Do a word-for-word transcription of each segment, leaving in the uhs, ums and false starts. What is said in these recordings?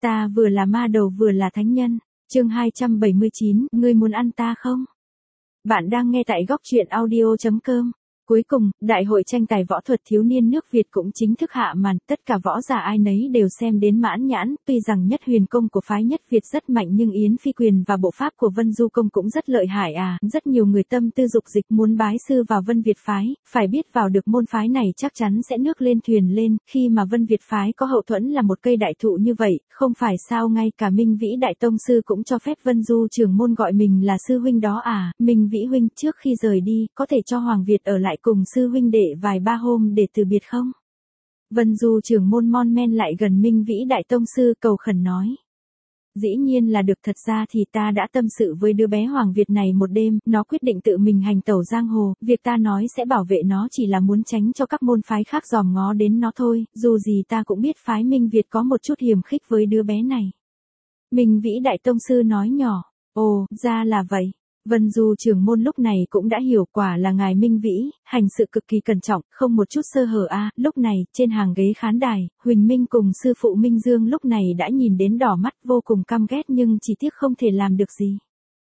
Ta vừa là ma đầu vừa là thánh nhân. Chương hai trăm bảy mươi chín, ngươi muốn ăn ta không? Bạn đang nghe tại góc truyện audio chấm com. Cuối cùng, Đại hội tranh tài võ thuật thiếu niên nước Việt cũng chính thức hạ màn, tất cả võ giả ai nấy đều xem đến mãn nhãn, tuy rằng nhất huyền công của phái nhất Việt rất mạnh nhưng Yến Phi Quyền và bộ pháp của Vân Du Công cũng rất lợi hại à, rất nhiều người tâm tư dục dịch muốn bái sư vào Vân Việt phái, phải biết vào được môn phái này chắc chắn sẽ nước lên thuyền lên, khi mà Vân Việt phái có hậu thuẫn là một cây đại thụ như vậy, không phải sao ngay cả Minh Vĩ Đại Tông Sư cũng cho phép Vân Du trưởng môn gọi mình là sư huynh đó à, Minh Vĩ huynh trước khi rời đi, có thể cho Hoàng Việt ở lại cùng sư huynh đệ vài ba hôm để từ biệt không? Vân Du trưởng môn mon men lại gần Minh Vĩ Đại Tông Sư cầu khẩn nói. Dĩ nhiên là được, thật ra thì ta đã tâm sự với đứa bé Hoàng Việt này một đêm, nó quyết định tự mình hành tẩu giang hồ, việc ta nói sẽ bảo vệ nó chỉ là muốn tránh cho các môn phái khác dòm ngó đến nó thôi, dù gì ta cũng biết phái Minh Việt có một chút hiềm khích với đứa bé này. Minh Vĩ Đại Tông Sư nói nhỏ, ồ, ra là vậy. Vân Du trưởng môn lúc này cũng đã hiểu quả là ngài Minh Vĩ, hành sự cực kỳ cẩn trọng, không một chút sơ hở a. À, lúc này, trên hàng ghế khán đài, Huỳnh Minh cùng sư phụ Minh Dương lúc này đã nhìn đến đỏ mắt vô cùng căm ghét nhưng chỉ tiếc không thể làm được gì.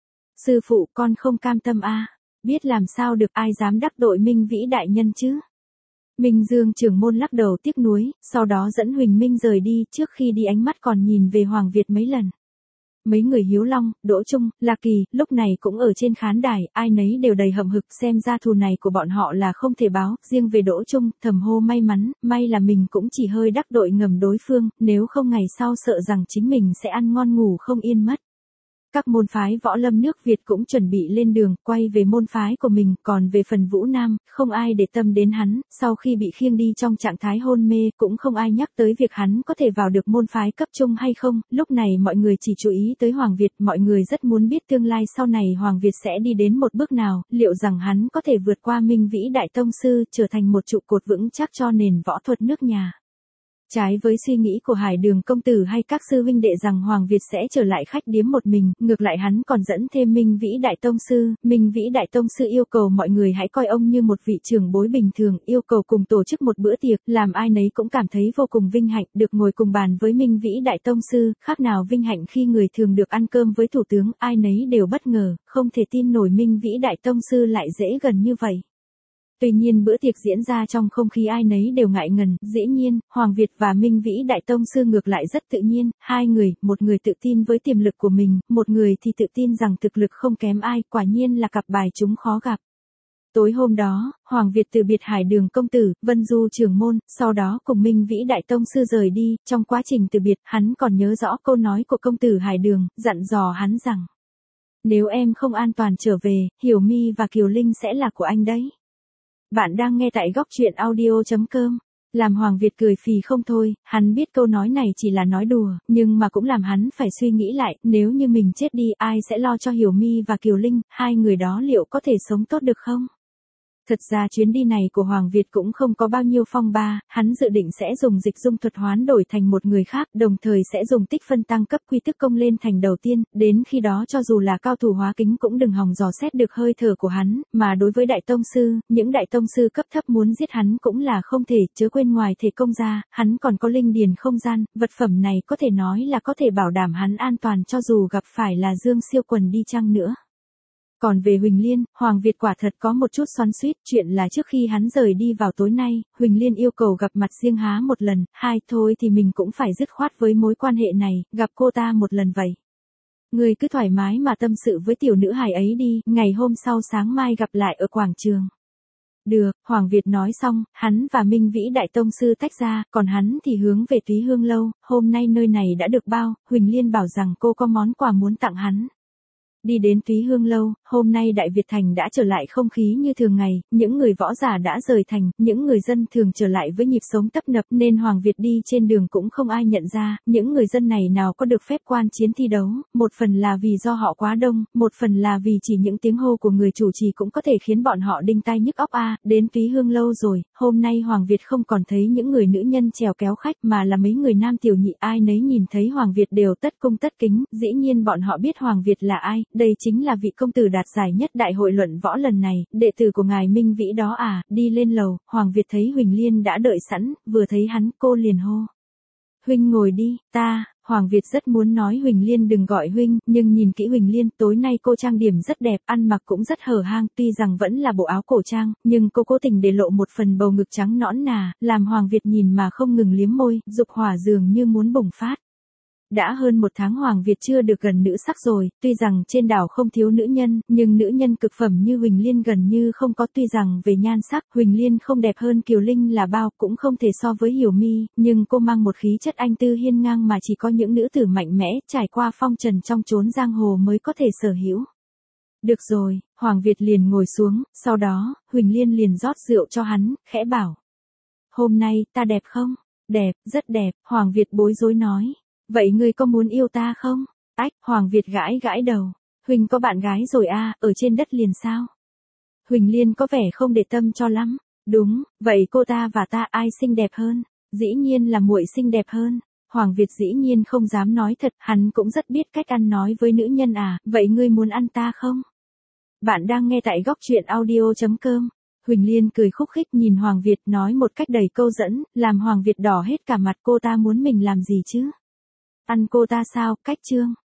Sư phụ con không cam tâm a, à, biết làm sao được, ai dám đắc tội Minh Vĩ đại nhân chứ. Minh Dương trưởng môn lắc đầu tiếc nuối, sau đó dẫn Huỳnh Minh rời đi, trước khi đi ánh mắt còn nhìn về Hoàng Việt mấy lần. Mấy người Hiếu Long, Đỗ Trung, Lạc Kỳ, lúc này cũng ở trên khán đài, ai nấy đều đầy hậm hực, xem ra thù này của bọn họ là không thể báo, riêng về Đỗ Trung, thầm hô may mắn, may là mình cũng chỉ hơi đắc tội ngầm đối phương, nếu không ngày sau sợ rằng chính mình sẽ ăn ngon ngủ không yên mất. Các môn phái võ lâm nước Việt cũng chuẩn bị lên đường, quay về môn phái của mình, còn về phần Vũ Nam, không ai để tâm đến hắn, sau khi bị khiêng đi trong trạng thái hôn mê, cũng không ai nhắc tới việc hắn có thể vào được môn phái cấp trung hay không, lúc này mọi người chỉ chú ý tới Hoàng Việt, mọi người rất muốn biết tương lai sau này Hoàng Việt sẽ đi đến một bước nào, liệu rằng hắn có thể vượt qua Minh Vĩ Đại Tông Sư, trở thành một trụ cột vững chắc cho nền võ thuật nước nhà. Trái với suy nghĩ của Hải Đường công tử hay các sư huynh đệ rằng Hoàng Việt sẽ trở lại khách điếm một mình, ngược lại hắn còn dẫn thêm Minh Vĩ Đại Tông Sư, Minh Vĩ Đại Tông Sư yêu cầu mọi người hãy coi ông như một vị trưởng bối bình thường, yêu cầu cùng tổ chức một bữa tiệc, làm ai nấy cũng cảm thấy vô cùng vinh hạnh, được ngồi cùng bàn với Minh Vĩ Đại Tông Sư, khác nào vinh hạnh khi người thường được ăn cơm với thủ tướng, ai nấy đều bất ngờ, không thể tin nổi Minh Vĩ Đại Tông Sư lại dễ gần như vậy. Tuy nhiên bữa tiệc diễn ra trong không khí ai nấy đều ngại ngần, dĩ nhiên, Hoàng Việt và Minh Vĩ Đại Tông Sư ngược lại rất tự nhiên, hai người, một người tự tin với tiềm lực của mình, một người thì tự tin rằng thực lực không kém ai, quả nhiên là cặp bài chúng khó gặp. Tối hôm đó, Hoàng Việt từ biệt Hải Đường công tử, Vân Du trưởng môn, sau đó cùng Minh Vĩ Đại Tông Sư rời đi, trong quá trình từ biệt, hắn còn nhớ rõ câu nói của công tử Hải Đường, dặn dò hắn rằng: nếu em không an toàn trở về, Hiểu My và Kiều Linh sẽ là của anh đấy. Bạn đang nghe tại góc truyện audio chấm com. Làm Hoàng Việt cười phì không thôi, hắn biết câu nói này chỉ là nói đùa, nhưng mà cũng làm hắn phải suy nghĩ lại, nếu như mình chết đi, ai sẽ lo cho Hiểu My và Kiều Linh, hai người đó liệu có thể sống tốt được không? Thật ra chuyến đi này của Hoàng Việt cũng không có bao nhiêu phong ba, hắn dự định sẽ dùng dịch dung thuật hoán đổi thành một người khác, đồng thời sẽ dùng tích phân tăng cấp quy tức công lên thành đầu tiên, đến khi đó cho dù là cao thủ hóa kính cũng đừng hòng dò xét được hơi thở của hắn, mà đối với Đại Tông Sư, những Đại Tông Sư cấp thấp muốn giết hắn cũng là không thể, chớ quên ngoài thể công ra, hắn còn có linh điền không gian, vật phẩm này có thể nói là có thể bảo đảm hắn an toàn cho dù gặp phải là Dương Siêu Quần đi chăng nữa. Còn về Huỳnh Liên, Hoàng Việt quả thật có một chút xoắn xuýt, chuyện là trước khi hắn rời đi vào tối nay, Huỳnh Liên yêu cầu gặp mặt riêng há một lần, hai thôi thì mình cũng phải dứt khoát với mối quan hệ này, gặp cô ta một lần vậy. Người cứ thoải mái mà tâm sự với tiểu nữ hài ấy đi, ngày hôm sau sáng mai gặp lại ở quảng trường. Được, Hoàng Việt nói xong, hắn và Minh Vĩ Đại Tông Sư tách ra, còn hắn thì hướng về Túy Hương Lâu, hôm nay nơi này đã được bao, Huỳnh Liên bảo rằng cô có món quà muốn tặng hắn. Đi đến Túy Hương Lâu, hôm nay Đại Việt Thành đã trở lại không khí như thường ngày, những người võ giả đã rời thành, những người dân thường trở lại với nhịp sống tấp nập nên Hoàng Việt đi trên đường cũng không ai nhận ra, những người dân này nào có được phép quan chiến thi đấu, một phần là vì do họ quá đông, một phần là vì chỉ những tiếng hô của người chủ trì cũng có thể khiến bọn họ đinh tai nhức óc a. À, đến Túy Hương Lâu rồi, hôm nay Hoàng Việt không còn thấy những người nữ nhân chèo kéo khách mà là mấy người nam tiểu nhị, ai nấy nhìn thấy Hoàng Việt đều tất cung tất kính, dĩ nhiên bọn họ biết Hoàng Việt là ai. Đây chính là vị công tử đạt giải nhất đại hội luận võ lần này, đệ tử của ngài Minh Vĩ đó à. Đi lên lầu, Hoàng Việt thấy Huỳnh Liên đã đợi sẵn, vừa thấy hắn cô liền hô: huynh ngồi đi, ta. Hoàng Việt rất muốn nói Huỳnh Liên đừng gọi huynh, nhưng nhìn kỹ Huỳnh Liên, tối nay cô trang điểm rất đẹp, ăn mặc cũng rất hở hang, tuy rằng vẫn là bộ áo cổ trang, nhưng cô cố tình để lộ một phần bầu ngực trắng nõn nà, làm Hoàng Việt nhìn mà không ngừng liếm môi, dục hỏa dường như muốn bùng phát. Đã hơn một tháng Hoàng Việt chưa được gần nữ sắc rồi, tuy rằng trên đảo không thiếu nữ nhân, nhưng nữ nhân cực phẩm như Huỳnh Liên gần như không có. Tuy rằng về nhan sắc, Huỳnh Liên không đẹp hơn Kiều Linh là bao, cũng không thể so với Hiểu Mi, nhưng cô mang một khí chất anh tư hiên ngang mà chỉ có những nữ tử mạnh mẽ, trải qua phong trần trong chốn giang hồ mới có thể sở hữu. Được rồi, Hoàng Việt liền ngồi xuống, sau đó, Huỳnh Liên liền rót rượu cho hắn, khẽ bảo. Hôm nay, ta đẹp không? Đẹp, rất đẹp, Hoàng Việt bối rối nói. Vậy ngươi có muốn yêu ta không? Ách, Hoàng Việt gãi gãi đầu. Huỳnh có bạn gái rồi à, ở trên đất liền sao? Huỳnh Liên có vẻ không để tâm cho lắm. Đúng, vậy cô ta và ta ai xinh đẹp hơn? Dĩ nhiên là muội xinh đẹp hơn. Hoàng Việt dĩ nhiên không dám nói thật, hắn cũng rất biết cách ăn nói với nữ nhân à, vậy ngươi muốn ăn ta không? Bạn đang nghe tại góc truyện audio chấm com. Huỳnh Liên cười khúc khích nhìn Hoàng Việt nói một cách đầy câu dẫn, làm Hoàng Việt đỏ hết cả mặt. Cô ta muốn mình làm gì chứ? Ăn cô ta sao, cách trương?